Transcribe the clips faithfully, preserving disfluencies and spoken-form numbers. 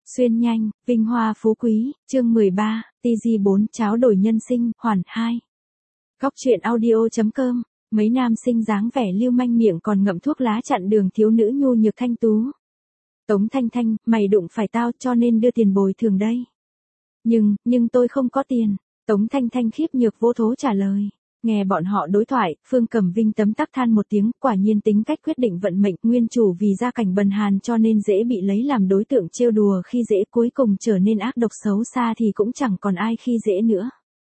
Xuyên nhanh, vinh hoa phú quý, chương mười ba, tê giê bốn cháo đổi nhân sinh, hoàn hai. Góc truyện audio chấm com, mấy nam sinh dáng vẻ lưu manh miệng còn ngậm thuốc lá chặn đường thiếu nữ nhu nhược thanh tú. Tống Thanh Thanh, mày đụng phải tao cho nên đưa tiền bồi thường đây. Nhưng, nhưng tôi không có tiền. Tống Thanh Thanh khiếp nhược vô thố trả lời. Nghe bọn họ đối thoại, Phương Cẩm Vinh tấm tắc than một tiếng, quả nhiên tính cách quyết định vận mệnh, nguyên chủ vì gia cảnh bần hàn cho nên dễ bị lấy làm đối tượng trêu đùa khi dễ, cuối cùng trở nên ác độc xấu xa thì cũng chẳng còn ai khi dễ nữa.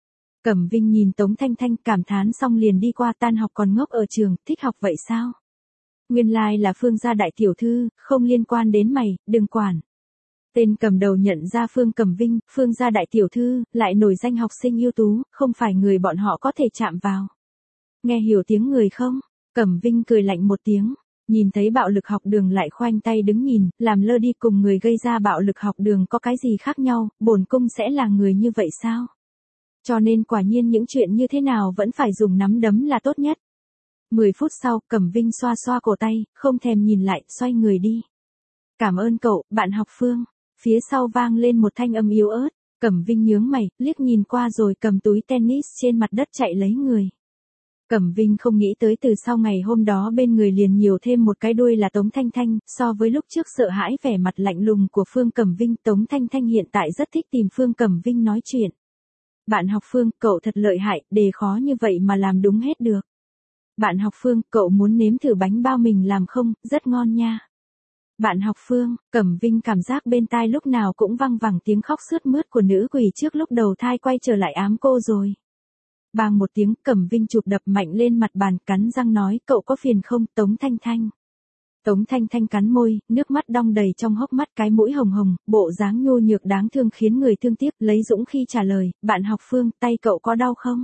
Cẩm Vinh nhìn Tống Thanh Thanh cảm thán xong liền đi qua, tan học còn ngốc ở trường, thích học vậy sao? Nguyên lai like là Phương gia đại tiểu thư, không liên quan đến mày, đừng quản. Tên cầm đầu nhận ra Phương Cẩm Vinh, Phương gia đại tiểu thư, lại nổi danh học sinh ưu tú, không phải người bọn họ có thể chạm vào. Nghe hiểu tiếng người không? Cẩm Vinh cười lạnh một tiếng, nhìn thấy bạo lực học đường lại khoanh tay đứng nhìn, làm lơ đi, cùng người gây ra bạo lực học đường có cái gì khác nhau, bổn cung sẽ là người như vậy sao? Cho nên quả nhiên những chuyện như thế nào vẫn phải dùng nắm đấm là tốt nhất. Mười phút sau, Cẩm Vinh xoa xoa cổ tay, không thèm nhìn lại, xoay người đi. Cảm ơn cậu, bạn học Phương. Phía sau vang lên một thanh âm yếu ớt, Cẩm Vinh nhướng mày, liếc nhìn qua rồi cầm túi tennis trên mặt đất chạy lấy người. Cẩm Vinh không nghĩ tới từ sau ngày hôm đó bên người liền nhiều thêm một cái đuôi là Tống Thanh Thanh, so với lúc trước sợ hãi vẻ mặt lạnh lùng của Phương Cẩm Vinh, Tống Thanh Thanh hiện tại rất thích tìm Phương Cẩm Vinh nói chuyện. Bạn học Phương, cậu thật lợi hại, đề khó như vậy mà làm đúng hết được. Bạn học Phương, cậu muốn nếm thử bánh bao mình làm không, rất ngon nha. Bạn học Phương, Cẩm Vinh cảm giác bên tai lúc nào cũng văng vẳng tiếng khóc sướt mướt của nữ quỷ trước lúc đầu thai quay trở lại ám cô rồi. Bang một tiếng, Cẩm Vinh chụp đập mạnh lên mặt bàn, cắn răng nói, cậu có phiền không, Tống Thanh Thanh. Tống Thanh Thanh cắn môi, nước mắt đong đầy trong hốc mắt, cái mũi hồng hồng, bộ dáng nhu nhược đáng thương khiến người thương tiếc, lấy dũng khi trả lời, bạn học Phương, tay cậu có đau không?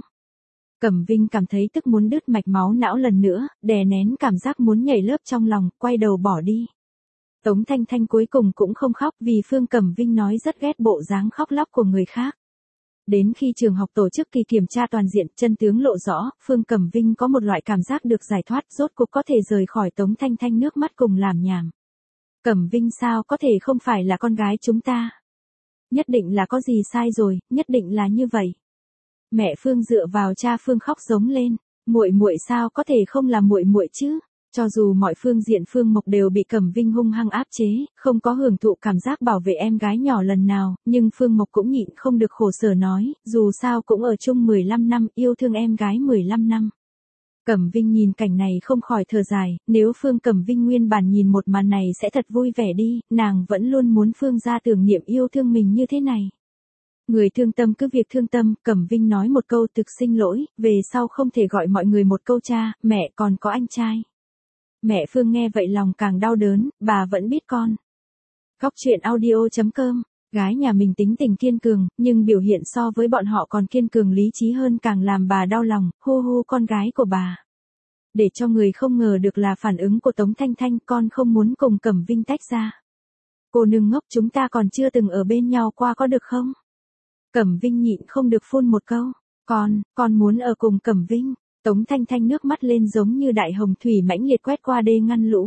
Cẩm Vinh cảm thấy tức muốn đứt mạch máu não lần nữa, đè nén cảm giác muốn nhảy lớp trong lòng, quay đầu bỏ đi. Tống Thanh Thanh cuối cùng cũng không khóc vì Phương Cẩm Vinh nói rất ghét bộ dáng khóc lóc của người khác. Đến khi trường học tổ chức kỳ kiểm tra toàn diện, chân tướng lộ rõ, Phương Cẩm Vinh có một loại cảm giác được giải thoát, rốt cuộc có thể rời khỏi Tống Thanh Thanh nước mắt cùng làm nhảm. Cẩm Vinh sao có thể không phải là con gái chúng ta? Nhất định là có gì sai rồi, nhất định là như vậy. Mẹ Phương dựa vào cha Phương khóc giống lên, muội muội sao có thể không là muội muội chứ? Cho dù mọi phương diện Phương Mộc đều bị Cẩm Vinh hung hăng áp chế, không có hưởng thụ cảm giác bảo vệ em gái nhỏ lần nào, nhưng Phương Mộc cũng nhịn không được khổ sở nói, dù sao cũng ở chung mười lăm năm, yêu thương em gái mười lăm năm. Cẩm Vinh nhìn cảnh này không khỏi thở dài, nếu Phương Cẩm Vinh nguyên bản nhìn một màn này sẽ thật vui vẻ đi, nàng vẫn luôn muốn Phương gia tưởng niệm yêu thương mình như thế này. Người thương tâm cứ việc thương tâm, Cẩm Vinh nói một câu thực xin lỗi, về sau không thể gọi mọi người một câu cha, mẹ còn có anh trai. Mẹ Phương nghe vậy lòng càng đau đớn, bà vẫn biết con. Góc truyện audio chấm com, gái nhà mình tính tình kiên cường, nhưng biểu hiện so với bọn họ còn kiên cường lý trí hơn càng làm bà đau lòng, hu hu con gái của bà. Để cho người không ngờ được là phản ứng của Tống Thanh Thanh, con không muốn cùng Cẩm Vinh tách ra. Cô nương ngốc, chúng ta còn chưa từng ở bên nhau qua có được không? Cẩm Vinh nhịn không được phun một câu, con, con muốn ở cùng Cẩm Vinh. Tống Thanh Thanh nước mắt lên giống như đại hồng thủy mãnh liệt quét qua đê ngăn lũ.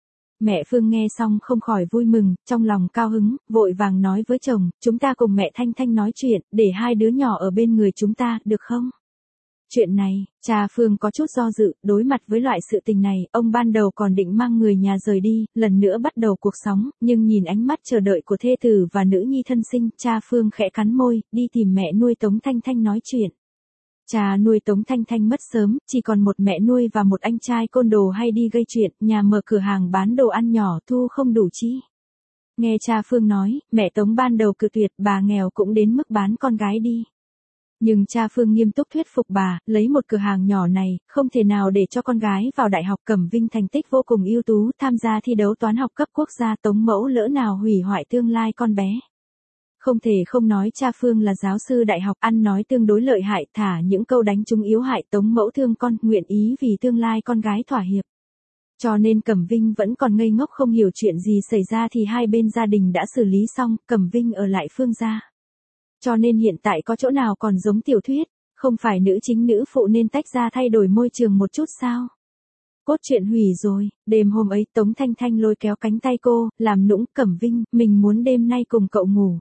Mẹ Phương nghe xong không khỏi vui mừng, trong lòng cao hứng, vội vàng nói với chồng, chúng ta cùng mẹ Thanh Thanh nói chuyện, để hai đứa nhỏ ở bên người chúng ta, được không? Chuyện này, cha Phương có chút do dự, đối mặt với loại sự tình này, ông ban đầu còn định mang người nhà rời đi, lần nữa bắt đầu cuộc sống, nhưng nhìn ánh mắt chờ đợi của thê tử và nữ nhi thân sinh, cha Phương khẽ cắn môi, đi tìm mẹ nuôi Tống Thanh Thanh nói chuyện. Cha nuôi Tống Thanh Thanh mất sớm, chỉ còn một mẹ nuôi và một anh trai côn đồ hay đi gây chuyện, nhà mở cửa hàng bán đồ ăn nhỏ thu không đủ chi. Nghe cha Phương nói, mẹ Tống ban đầu cự tuyệt, bà nghèo cũng đến mức bán con gái đi. Nhưng cha Phương nghiêm túc thuyết phục bà, lấy một cửa hàng nhỏ này, không thể nào để cho con gái vào đại học. Cẩm Vinh thành tích vô cùng ưu tú, tham gia thi đấu toán học cấp quốc gia, Tống mẫu lỡ nào hủy hoại tương lai con bé. Không thể không nói cha Phương là giáo sư đại học, ăn nói tương đối lợi hại, thả những câu đánh trúng yếu hại, Tống mẫu thương con, nguyện ý vì tương lai con gái thỏa hiệp. Cho nên Cẩm Vinh vẫn còn ngây ngốc không hiểu chuyện gì xảy ra thì hai bên gia đình đã xử lý xong, Cẩm Vinh ở lại Phương gia. Cho nên hiện tại có chỗ nào còn giống tiểu thuyết, không phải nữ chính nữ phụ nên tách ra thay đổi môi trường một chút sao? Cốt truyện hủy rồi, đêm hôm ấy Tống Thanh Thanh lôi kéo cánh tay cô, làm nũng, Cẩm Vinh, mình muốn đêm nay cùng cậu ngủ.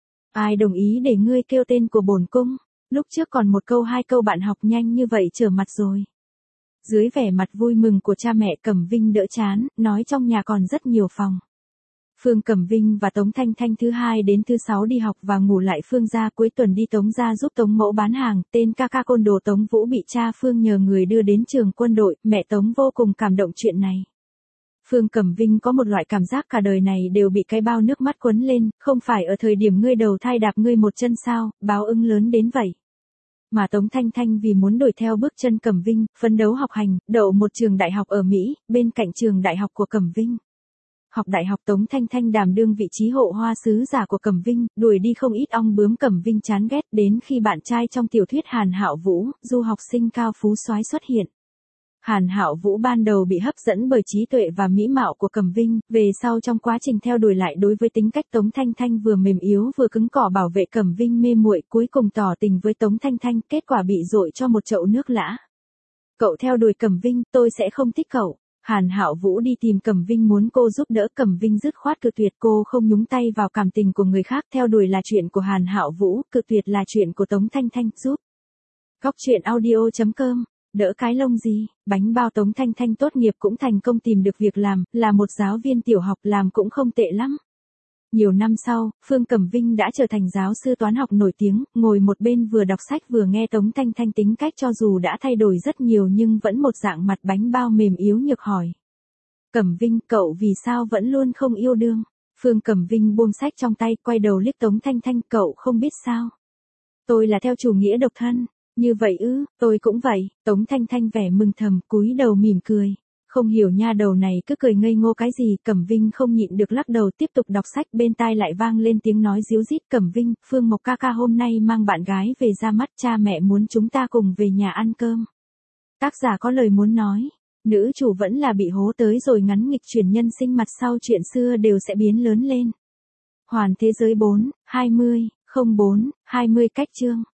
Ai đồng ý để ngươi kêu tên của bổn cung, lúc trước còn một câu hai câu bạn học nhanh như vậy trở mặt rồi. Dưới vẻ mặt vui mừng của cha mẹ Cẩm Vinh đỡ chán, nói trong nhà còn rất nhiều phòng. Phương Cẩm Vinh và Tống Thanh Thanh thứ hai đến thứ sáu đi học và ngủ lại Phương gia, cuối tuần đi Tống gia giúp Tống mẫu bán hàng, tên ca ca côn đồ Tống Vũ bị cha Phương nhờ người đưa đến trường quân đội, mẹ Tống vô cùng cảm động chuyện này. Phương Cẩm Vinh có một loại cảm giác cả đời này đều bị cái bao nước mắt quấn lên, không phải ở thời điểm ngươi đầu thai đạp ngươi một chân sao, báo ứng lớn đến vậy. Mà Tống Thanh Thanh vì muốn đuổi theo bước chân Cẩm Vinh, phấn đấu học hành, đậu một trường đại học ở Mỹ, bên cạnh trường đại học của Cẩm Vinh. Học đại học Tống Thanh Thanh đảm đương vị trí hộ hoa sứ giả của Cẩm Vinh, đuổi đi không ít ong bướm Cẩm Vinh chán ghét, đến khi bạn trai trong tiểu thuyết Hàn Hạo Vũ, du học sinh cao phú soái xuất hiện. Hàn Hạo Vũ ban đầu bị hấp dẫn bởi trí tuệ và mỹ mạo của Cẩm Vinh, về sau trong quá trình theo đuổi lại đối với tính cách Tống Thanh Thanh vừa mềm yếu vừa cứng cỏi bảo vệ Cẩm Vinh mê muội, cuối cùng tỏ tình với Tống Thanh Thanh, kết quả bị dội cho một chậu nước lã. Cậu theo đuổi Cẩm Vinh, tôi sẽ không thích cậu. Hàn Hạo Vũ đi tìm Cẩm Vinh muốn cô giúp đỡ, Cẩm Vinh dứt khoát cự tuyệt, cô không nhúng tay vào cảm tình của người khác, theo đuổi là chuyện của Hàn Hạo Vũ, cự tuyệt là chuyện của Tống Thanh Thanh, giúp. Góc truyện audio chấm com, đỡ cái lông gì, bánh bao. Tống Thanh Thanh tốt nghiệp cũng thành công tìm được việc làm, là một giáo viên tiểu học, làm cũng không tệ lắm. Nhiều năm sau, Phương Cẩm Vinh đã trở thành giáo sư toán học nổi tiếng, ngồi một bên vừa đọc sách vừa nghe Tống Thanh Thanh tính cách cho dù đã thay đổi rất nhiều nhưng vẫn một dạng mặt bánh bao mềm yếu nhược hỏi. Cẩm Vinh, cậu vì sao vẫn luôn không yêu đương? Phương Cẩm Vinh buông sách trong tay, quay đầu liếc Tống Thanh Thanh, cậu không biết sao? Tôi là theo chủ nghĩa độc thân. Như vậy ư, tôi cũng vậy. Tống Thanh Thanh vẻ mừng thầm, cúi đầu mỉm cười. Không hiểu nha đầu này cứ cười ngây ngô cái gì, Cẩm Vinh không nhịn được lắc đầu tiếp tục đọc sách, bên tai lại vang lên tiếng nói ríu rít, Cẩm Vinh, Phương Mộc ca ca hôm nay mang bạn gái về ra mắt, cha mẹ muốn chúng ta cùng về nhà ăn cơm. Tác giả có lời muốn nói, nữ chủ vẫn là bị hố tới rồi, ngắn nghịch chuyển nhân sinh mặt sau chuyện xưa đều sẽ biến lớn lên. Hoàn thế giới bốn, hai mươi, không bốn, hai mươi cách chương.